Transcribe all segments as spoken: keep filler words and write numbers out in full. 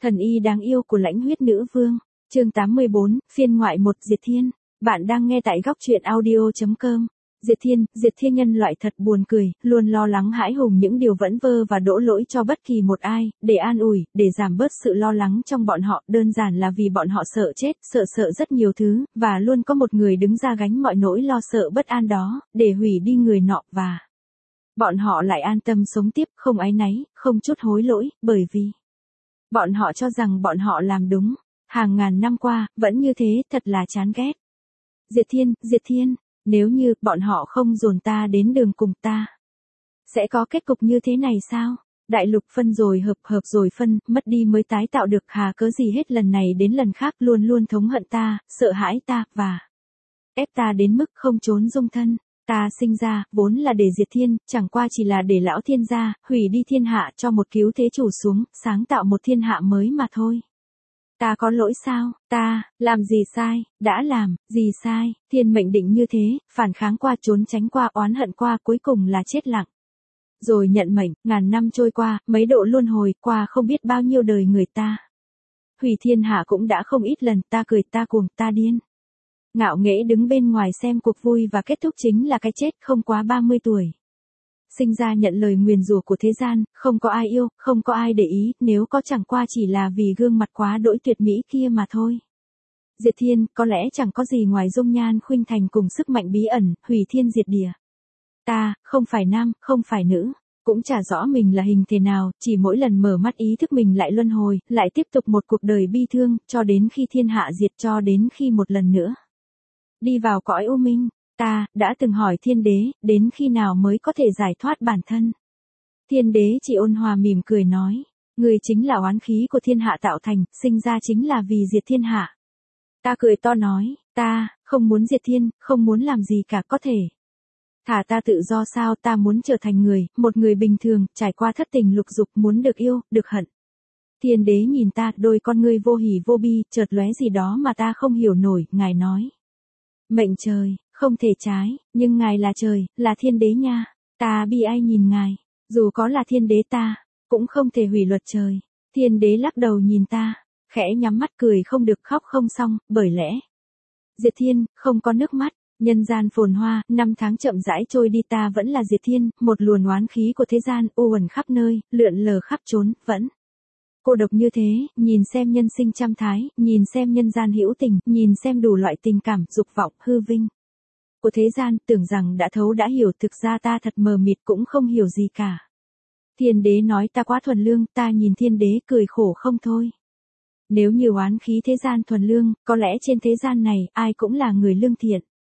Thần y đáng yêu của lãnh huyết nữ vương. Chương tám mươi bốn, phiên ngoại một Diệt Thiên. Bạn đang nghe tại góc truyện audio.com. Diệt Thiên, Diệt Thiên nhân loại thật buồn cười, luôn lo lắng hãi hùng những điều vẫn vơ và đổ lỗi cho bất kỳ một ai, để an ủi, để giảm bớt sự lo lắng trong bọn họ, đơn giản là vì bọn họ sợ chết, sợ sợ rất nhiều thứ, và luôn có một người đứng ra gánh mọi nỗi lo sợ bất an đó, để hủy đi người nọ và bọn họ lại an tâm sống tiếp, không áy náy, không chút hối lỗi, bởi vì bọn họ cho rằng bọn họ làm đúng. Hàng ngàn năm qua, vẫn như thế, thật là chán ghét. Diệt Thiên, Diệt Thiên, nếu như bọn họ không dồn ta đến đường cùng ta, sẽ có kết cục như thế này sao? Đại lục phân rồi hợp, hợp rồi phân, mất đi mới tái tạo được, hà cớ gì hết lần này đến lần khác luôn luôn thống hận ta, sợ hãi ta, và ép ta đến mức không trốn dung thân. Ta sinh ra, vốn là để diệt thiên, chẳng qua chỉ là để lão thiên gia, hủy đi thiên hạ cho một cứu thế chủ xuống, sáng tạo một thiên hạ mới mà thôi. Ta có lỗi sao? Ta, làm gì sai? Đã làm, gì sai? Thiên mệnh định như thế, phản kháng qua, trốn tránh qua, oán hận qua, cuối cùng là chết lặng. Rồi nhận mệnh, ngàn năm trôi qua, mấy độ luân hồi, qua không biết bao nhiêu đời người ta. Hủy thiên hạ cũng đã không ít lần, ta cười, ta cuồng, ta điên. Ngạo nghễ đứng bên ngoài xem cuộc vui và kết thúc chính là cái chết, không quá ba mươi tuổi. Sinh ra nhận lời nguyền rủa của thế gian, không có ai yêu, không có ai để ý, nếu có chẳng qua chỉ là vì gương mặt quá đỗi tuyệt mỹ kia mà thôi. Diệt Thiên, có lẽ chẳng có gì ngoài dung nhan khuynh thành cùng sức mạnh bí ẩn, hủy thiên diệt địa. Ta, không phải nam, không phải nữ, cũng chả rõ mình là hình thế nào, chỉ mỗi lần mở mắt ý thức mình lại luân hồi, lại tiếp tục một cuộc đời bi thương, cho đến khi thiên hạ diệt, cho đến khi một lần nữa đi vào cõi u minh. Ta, đã từng hỏi thiên đế, đến khi nào mới có thể giải thoát bản thân? Thiên đế chỉ ôn hòa mỉm cười nói, người chính là oán khí của thiên hạ tạo thành, sinh ra chính là vì diệt thiên hạ. Ta cười to nói, ta, không muốn diệt thiên, không muốn làm gì cả, có thể thả ta tự do sao? Ta muốn trở thành người, một người bình thường, trải qua thất tình lục dục, muốn được yêu, được hận. Thiên đế nhìn ta, đôi con ngươi vô hỉ vô bi, chợt lóe gì đó mà ta không hiểu nổi, ngài nói. Mệnh trời, không thể trái, nhưng ngài là trời, là thiên đế nha. Ta bi ai nhìn ngài, dù có là thiên đế ta, cũng không thể hủy luật trời. Thiên đế lắc đầu nhìn ta, khẽ nhắm mắt cười không được, khóc không xong, bởi lẽ Diệt Thiên, không có nước mắt. Nhân gian phồn hoa, năm tháng chậm rãi trôi đi, ta vẫn là Diệt Thiên, một luồn oán khí của thế gian, u uẩn khắp nơi, lượn lờ khắp trốn, vẫn cô độc như thế, nhìn xem nhân sinh trăm thái, nhìn xem nhân gian hữu tình, nhìn xem đủ loại tình cảm, dục vọng, hư vinh của thế gian, tưởng rằng đã thấu đã hiểu, thực ra ta thật mờ mịt, cũng không hiểu gì cả. Thiên đế nói ta quá thuần lương, ta nhìn thiên đế cười khổ không thôi. Nếu như oán khí thế gian thuần lương, có lẽ trên thế gian này, ai cũng là người lương thiện.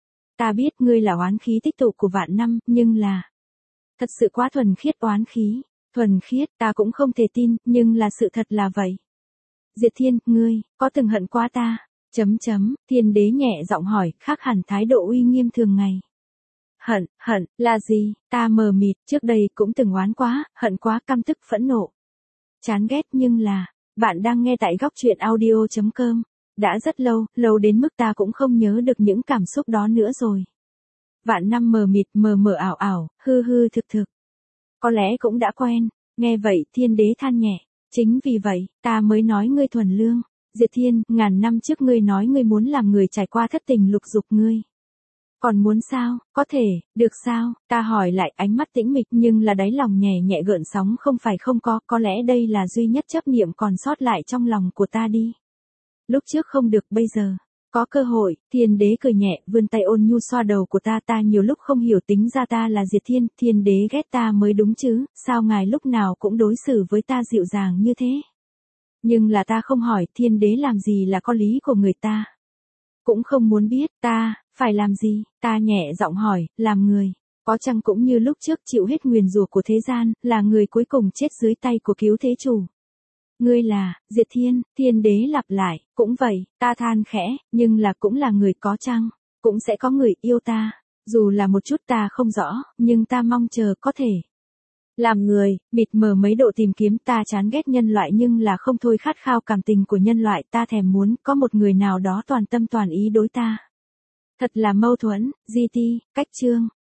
Ta biết ngươi là oán khí tích tụ của vạn năm, nhưng là thật sự quá thuần khiết oán khí. Thuần khiết, ta cũng không thể tin, nhưng là sự thật là vậy. Diệt Thiên, ngươi, có từng hận quá ta? Chấm chấm, thiên đế nhẹ giọng hỏi, khác hẳn thái độ uy nghiêm thường ngày. Hận, hận, là gì? Ta mờ mịt, trước đây cũng từng oán quá, hận quá, căm tức, phẫn nộ, chán ghét, nhưng là, bạn đang nghe tại góc truyện audio.com. Đã rất lâu, lâu đến mức ta cũng không nhớ được những cảm xúc đó nữa rồi. Vạn năm mờ mịt, mờ mờ ảo ảo, hư hư thực thực. Có lẽ cũng đã quen. Nghe vậy, thiên đế than nhẹ. Chính vì vậy, ta mới nói ngươi thuần lương. Diệt Thiên, ngàn năm trước ngươi nói ngươi muốn làm người trải qua thất tình lục dục, ngươi còn muốn sao? Có thể, được sao? Ta hỏi lại, ánh mắt tĩnh mịch, nhưng là đáy lòng nhẹ nhẹ gợn sóng, không phải không có, có lẽ đây là duy nhất chấp niệm còn sót lại trong lòng của ta đi. Lúc trước không được, bây giờ có cơ hội. Thiên đế cười nhẹ, vươn tay ôn nhu xoa đầu của ta. Ta nhiều lúc không hiểu, tính ra ta là Diệt Thiên, thiên đế ghét ta mới đúng chứ, sao ngài lúc nào cũng đối xử với ta dịu dàng như thế? Nhưng là ta không hỏi, thiên đế làm gì là có lý của người ta. Cũng không muốn biết, ta, phải làm gì? Ta nhẹ giọng hỏi, làm người, có chăng cũng như lúc trước chịu hết nguyền rủa của thế gian, là người cuối cùng chết dưới tay của cứu thế chủ? Ngươi là, Diệt Thiên, thiên đế lặp lại, cũng vậy, ta than khẽ, nhưng là cũng là người, có chăng cũng sẽ có người yêu ta, dù là một chút ta không rõ, nhưng ta mong chờ có thể làm người. Mịt mờ mấy độ tìm kiếm, ta chán ghét nhân loại nhưng là không thôi khát khao cảm tình của nhân loại, ta thèm muốn có một người nào đó toàn tâm toàn ý đối ta. Thật là mâu thuẫn. giê tê, cách chương.